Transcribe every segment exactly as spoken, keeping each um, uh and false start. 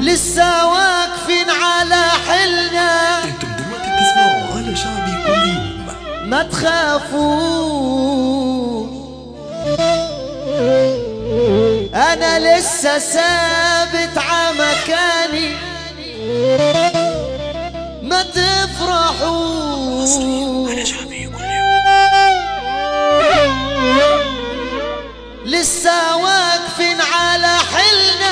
لسه واقفين على حلنا. انتم دلوقتي بتسمعوا على شعبي كل يوم. ما تخافوا انا لسه ثابت ع مكاني. ما تفرحوا على شعبي كل يوم. لسه واقفين على حلنا.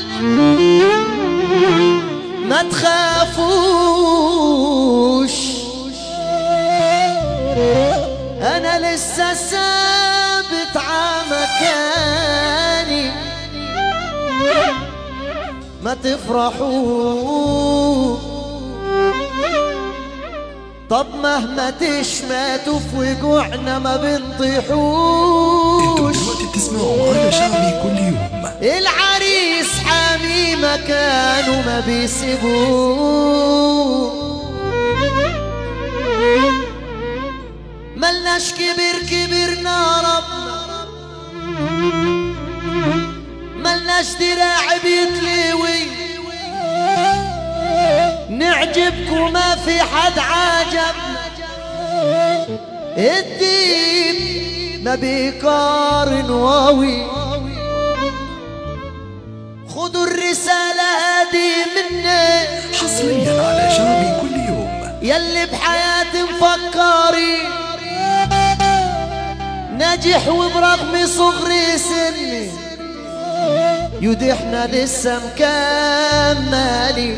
ما تخافوش انا لسه ثابت ع مكاني. ما تفرحوا طب مهما تشماتوا في وجوعنا ما بنطيحوش. انتم دلوقتي بتسمعوا على شعبي كل يوم. العريس حامي مكانه ما بيسيبوه. ملناش كبير كبرنا ربنا. ملناش دراع بيتلوي. نعجبكم ما في حد عجبنا. الدين ما بيقارن واوي. خدوا الرسالة هادي مني حصريا على شعبي كل يوم. يلي بحياتي مفكري ناجح وبرغم صغري سني يدحنا لسه مكملي.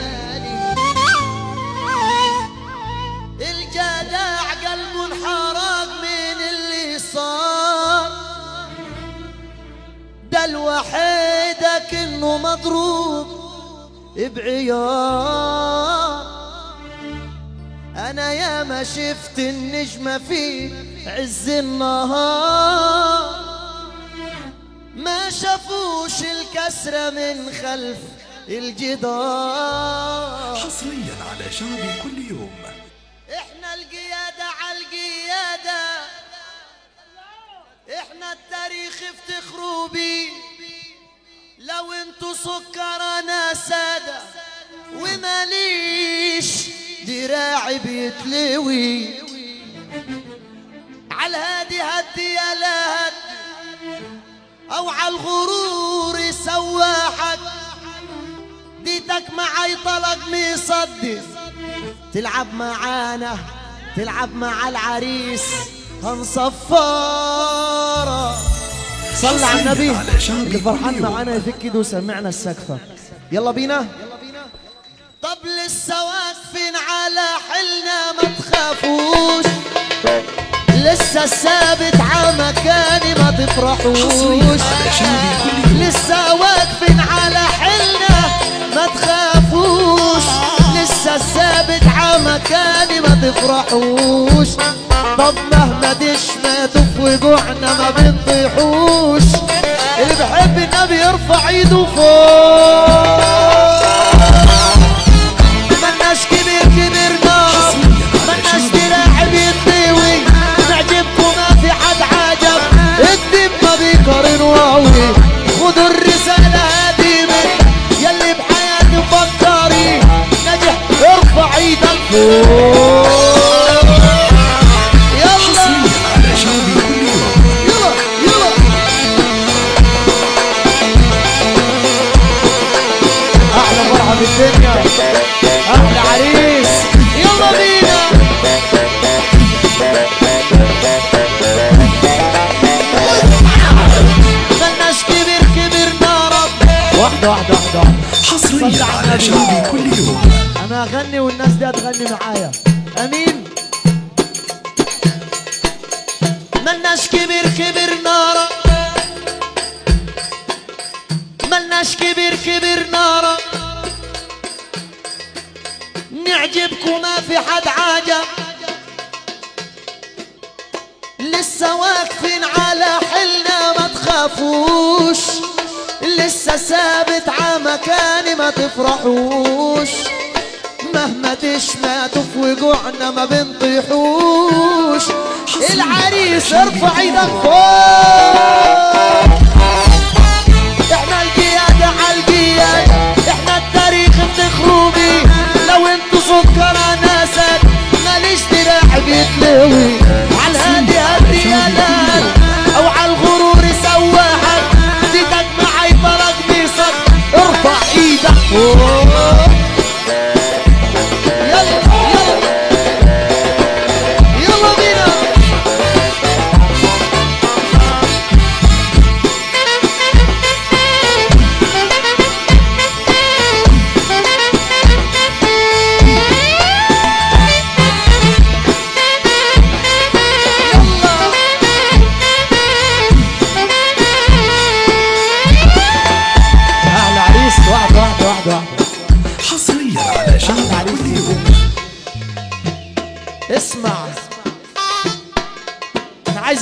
الجدع قلبه انحرق من اللي صار. ده الوحيدك انه مضروب بعيار. انا يا ما شفت النجمة في عز النهار. ما شافوش الكسرة من خلف الجدار. حصريا على شعبي كل يوم. احنا القيادة عالقيادة. احنا التاريخ افتخروا بيه. لو انتو سكر انا سادة وماليش دراعي بيتلوي. عالهادي هدي يا لا هدي او عالغرور يسواحك. ديتك معاي طلق مصدي. تلعب معانا تلعب مع العريس هنصفارة. صلى على النبي اللي فرحان معانا يفك ايده وسمعنا السقفة. يلا بينا. طب لسه واقفين على حلنا ما تخافوش. لسه ثابت ع مكاني ما تفرحوش. لسه واقفين على حلنا ما تخافوش. لسه ثابت ع مكاني ما تفرحوش. طب مهما دشماتوا في وجوعنا ما بنطيحوش. اللي بحب النبي يرفع ايده فوق. ملناش كبير كبرنا. ملناش دراع بيتلوي. نعجبكم ما في حد عجب. الدب ما بيقارن واوي. خدوا الرسالة هادي من يلي بحياتي مفكري نجح. ارفع ايدك فوق. الدنيا احلى عريس. يلا بينا. ملناش كبير كبرنا رب. واحدة واحدة واحدة. حصريا على شعبي كل يوم. انا اغني والناس دي هتغني معايا. امين. ملناش كبير كبرنا رب. ملناش كبير كبرنا رب. نعجبكم ما في حد عجب. لسه واقفين على حلنا ما تخافوش. لسه ثابت ع مكاني ما تفرحوش. مهما تشماتوا في وجوعنا ما بنطيحوش. العريس ارفع ايدك فوق. احنا القيادة عالقيادة. احنا التاريخ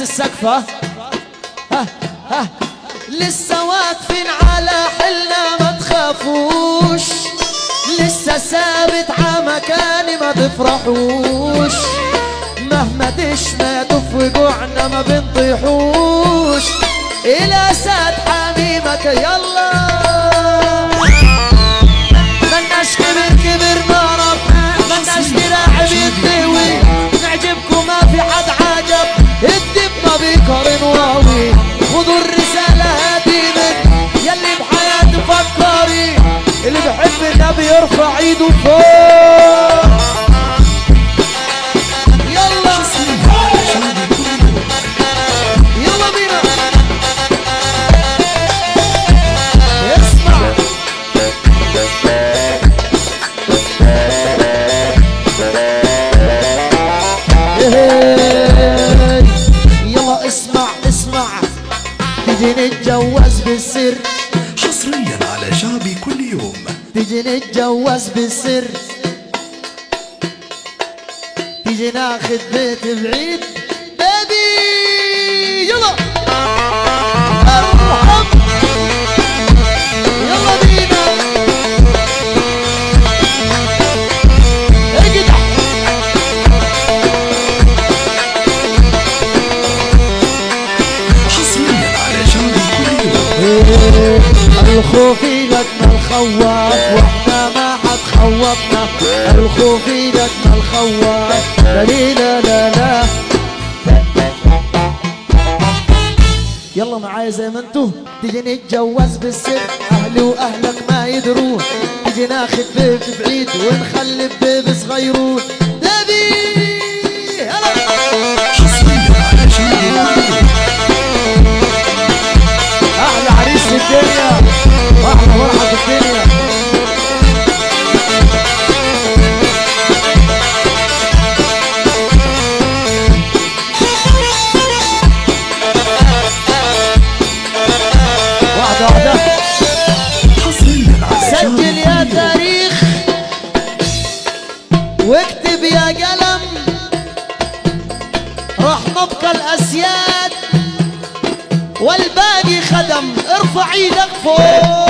السقف ها ها ها لسه واقفين على حلنا ما تخافوش، لسه ثابت ع مكاني ما تفرحوش، مهما تشمتوا في وجوعنا ما بنطيحوش، الاسد حميمك يلا ملناش كبر كبر نعرف ملناش دراع بيتدوي، نعجبكم ما في حد عجب الدب ما بيقارن واوي، خدوا الرسالة هادي من يلي بحياتي فكري، اللي بحب النبي يرفع ايده فوق يلا يلا بينا اسمع يلا اسمع اسمع تيجي نتجوز بالسر، حصريا على شعبي كل يوم. تيجي نتجوز بالسر، تيجي ناخد بيت بعيد بيبي يلا ارحب يلا بينا اجدع حصريا على شعبي كل يوم. الخوف لجنا الخواف واحنا ما حد خوفنا، الخوف لجنا الخواف لا لا لا لا يلا معايا زي ما انتو، تيجي نتجوز بالسر اهلي واهلك ما يدرون، تيجي ناخد بيت بعيد ونخلي بيبي صغيرون بيبي يلا حصريا على شعبي كل يوم. احلى عريس في الدنيا واحلى فرحه في الدنيا. واحده واحده حصريا على شعبي سجل يا كل يوم. تاريخ واكتب يا قلم، راح نبقى الاسياد والباقي خدم، ارفع ايدك فوق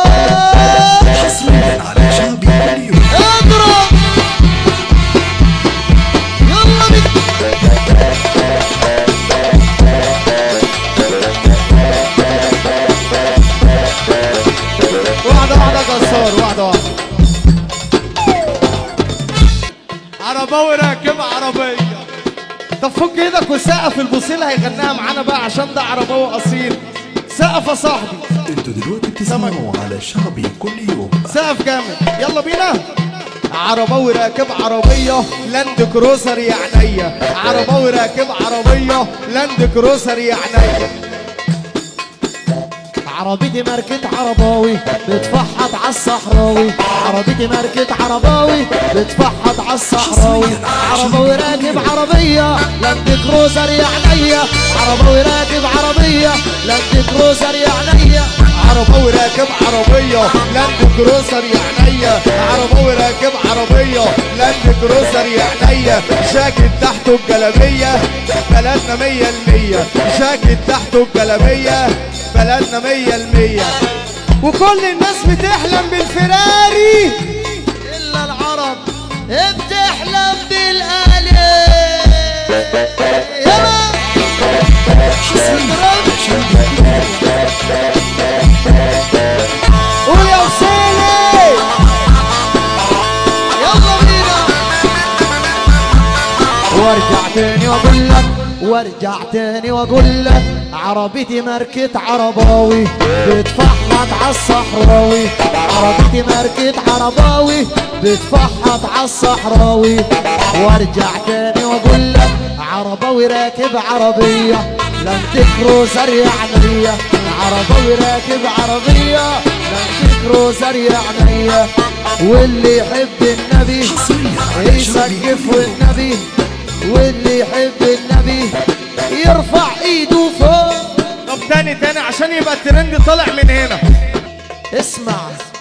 حصريا على شعبي كل يوم. اضرب يلا بينا واحدة واحدة قصار واحدة واحدة عرباوي راكب عربية. طب فك ايدك وسقف البوصيل هيغنيها معانا بقى عشان ده عرباوي اصيل. سقف يا صاحبي انتوا دلوقتي بتسمعوا على شعبي كل يوم. سقف جامد يلا بينا. عرباوي راكب عربية لاند كروسر يا عينيا، عرباوي راكب عربية لاند كروسر يا عينيا، عربيتي ماركة عرباوي بتفحط عالصحراوي، عربيتي ماركة عرباوي بتفحط عالصحراوي، عرباوي راكب عربية لاند كروزر يا عينيا، عرباوي راكب عربية لاند كروزر يا عينيا، عرباوي راكب عربية لاند كروزر يا عينيا، عرباوي راكب عربية لاند كروزر يا عينيا، جاكيت تحته الجلابية بلدنا مية المية، جاكيت تحته الجلابية بلدنا مية المية، وكل الناس بتحلم بالفراري إلا العرب بتحلم بالآلي. يلا قول يا وسيلي يلا بينا. وارجع تاني واقول لك وارجع تاني واقول لك عربيتي ماركة عرباوي بتفحط عالصحراوي، عربيتي ماركة عرباوي بتفحط عالصحراوي، وارجع تاني واقول لك عرباوي راكب عربية لاند كروزر يا عينيا، عرباوي راكب عربية لاند كروزر يا عينيا، واللي يحب النبي يسقف والنبي، واللي يحب النبي يرفع ايده فوق. طب تاني تاني عشان يبقى الترند طالع من هنا. اسمع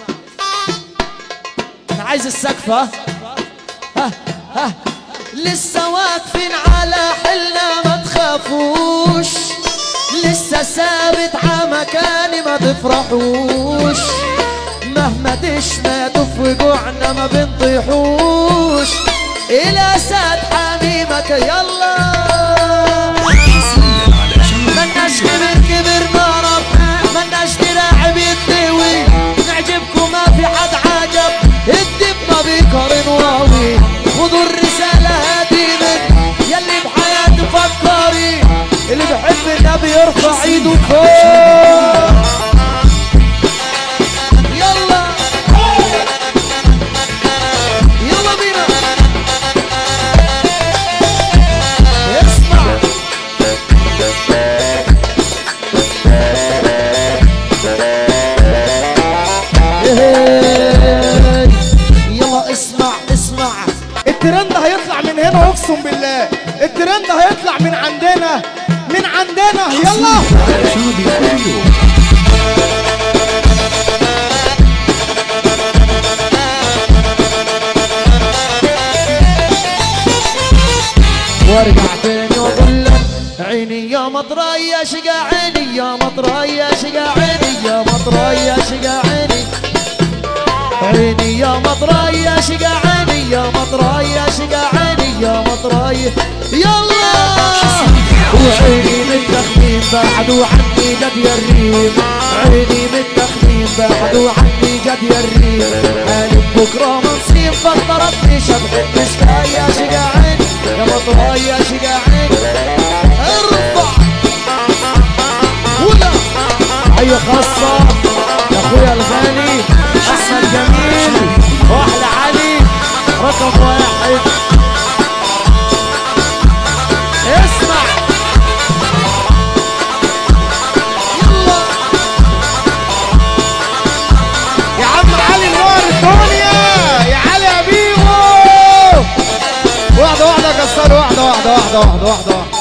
انا عايز السقف ها ها ها لسه واقفين على حلنا ما تخافوا تعرفوش لسه ثابت عمكاني ما تفرحوش مهما تشمتوا في جوعنا ما بنطيحوش الاسد حميمك يلا مناش كبر كبر نارب مناش تلاعب يتلوي نعجبكم ما في حد عجب الدب ما بيقارن واوي خدوا الرسالة هادي من يلي بحياتي فكري اللي بحب النبي يرفع ايده فوق يلا يلا بينا اسمع يلا اسمع اسمع الترند هيطلع من هنا اقسم بالله الترند هيطلع من عندنا من عندنا يلا على شعبي كل يوم. وارجع تاني واقول لك عيني يا مطرى يا شقا عيني يا مطرى يا شقا عيني يا مطرى يا شقا عيني عيني يا مطرى يا شقا عيني يا مطرى يا شقا عيني يا مطرى يلا وعيني من التخمين بعدوا عني قد يريم عيني من التخمين بعدوا عني قد يريم حالي بكره منصيب فطرتني شبح مشتاق يا شقا عيني يا مطرى يا شقا عيني ارفع ولا حي خاصة يا اخويا الغالي احمد جميل واحلى علي رقم واحد اسمع يلا يا عم علي نور الدنيا يا علي يا بيبو واحدة واحدة كسر واحدة واحدة واحدة واحدة واحدة